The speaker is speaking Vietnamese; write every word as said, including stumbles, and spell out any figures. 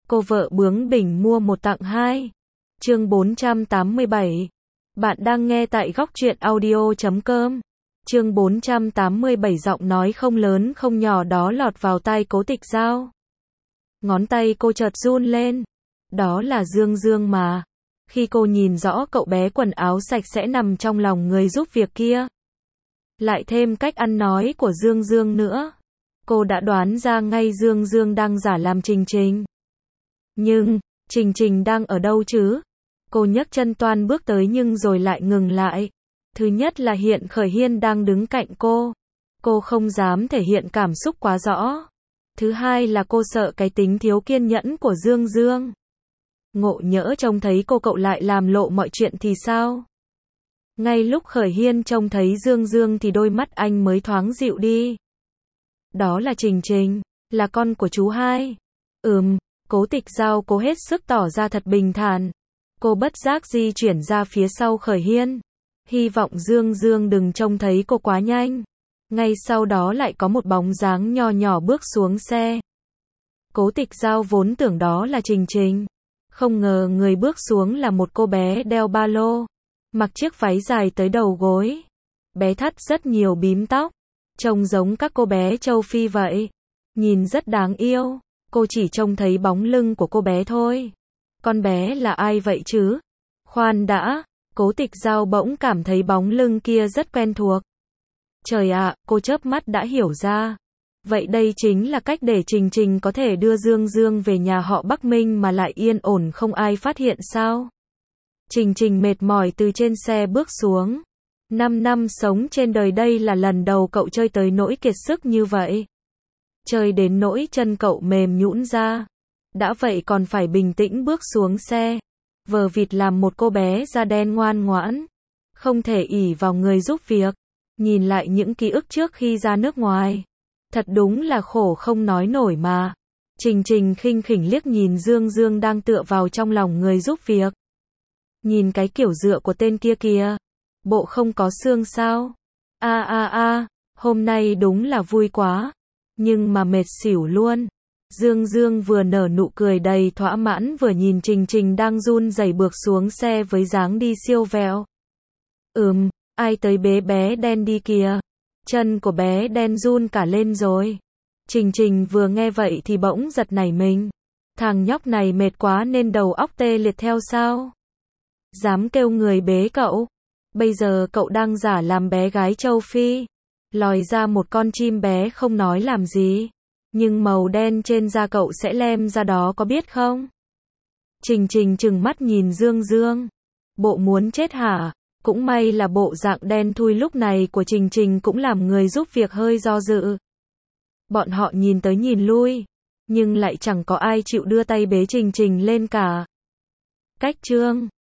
Cô vợ bướng bỉnh mua một tặng hai. Chương bốn trăm tám mươi bảy. Bạn đang nghe tại góc truyện audio chấm com. Chương bốn trăm tám mươi bảy, giọng nói không lớn không nhỏ đó lọt vào tai Cố Tịch Giao. Ngón tay cô chợt run lên. Đó là Dương Dương mà. Khi cô nhìn rõ cậu bé quần áo sạch sẽ nằm trong lòng người giúp việc kia, lại thêm cách ăn nói của Dương Dương nữa, cô đã đoán ra ngay Dương Dương đang giả làm Trình Trình. Nhưng, Trình Trình đang ở đâu chứ? Cô nhấc chân toan bước tới nhưng rồi lại ngừng lại. Thứ nhất là hiện Khởi Hiên đang đứng cạnh cô. Cô không dám thể hiện cảm xúc quá rõ. Thứ hai là cô sợ cái tính thiếu kiên nhẫn của Dương Dương. Ngộ nhỡ trông thấy cô cậu lại làm lộ mọi chuyện thì sao? Ngay lúc Khởi Hiên trông thấy Dương Dương thì đôi mắt anh mới thoáng dịu đi. Đó là Trình Trình, là con của chú hai. Ừm, Cố Tịch Giao cố hết sức tỏ ra thật bình thản. Cô bất giác di chuyển ra phía sau Khởi Hiên. Hy vọng Dương Dương đừng trông thấy cô quá nhanh. Ngay sau đó lại có một bóng dáng nho nhỏ bước xuống xe. Cố Tịch Giao vốn tưởng đó là Trình Trình. Không ngờ người bước xuống là một cô bé đeo ba lô, mặc chiếc váy dài tới đầu gối. Bé thắt rất nhiều bím tóc, trông giống các cô bé châu Phi vậy. Nhìn rất đáng yêu. Cô chỉ trông thấy bóng lưng của cô bé thôi. Con bé là ai vậy chứ? Khoan đã, Cố Tịch Giao bỗng cảm thấy bóng lưng kia rất quen thuộc. Trời ạ, cô chớp mắt đã hiểu ra. Vậy đây chính là cách để Trình Trình có thể đưa Dương Dương về nhà họ Bắc Minh mà lại yên ổn không ai phát hiện sao? Trình Trình mệt mỏi từ trên xe bước xuống. Năm năm sống trên đời đây là lần đầu cậu chơi tới nỗi kiệt sức như vậy. Chơi đến nỗi chân cậu mềm nhũn ra. Đã vậy còn phải bình tĩnh bước xuống xe. Vờ vịt làm một cô bé da đen ngoan ngoãn. Không thể ỷ vào người giúp việc. Nhìn lại những ký ức trước khi ra nước ngoài. Thật đúng là khổ không nói nổi mà. Trình Trình khinh khỉnh liếc nhìn Dương Dương đang tựa vào trong lòng người giúp việc. Nhìn cái kiểu dựa của tên kia kìa. Bộ không có xương sao? A a a, hôm nay đúng là vui quá. Nhưng mà mệt xỉu luôn. Dương Dương vừa nở nụ cười đầy thỏa mãn vừa nhìn Trình Trình đang run rẩy bước xuống xe với dáng đi siêu vẹo. Ừm, ai tới bế bé đen đi kìa. Chân của bé đen run cả lên rồi. Trình Trình vừa nghe vậy thì bỗng giật nảy mình. Thằng nhóc này mệt quá nên đầu óc tê liệt theo sao? Dám kêu người bế cậu. Bây giờ cậu đang giả làm bé gái châu Phi. Lòi ra một con chim bé không nói làm gì. Nhưng màu đen trên da cậu sẽ lem ra đó có biết không? Trình Trình trừng mắt nhìn Dương Dương. Bộ muốn chết hả? Cũng may là bộ dạng đen thui lúc này của Trình Trình cũng làm người giúp việc hơi do dự. Bọn họ nhìn tới nhìn lui, nhưng lại chẳng có ai chịu đưa tay bế Trình Trình lên cả. Cách chương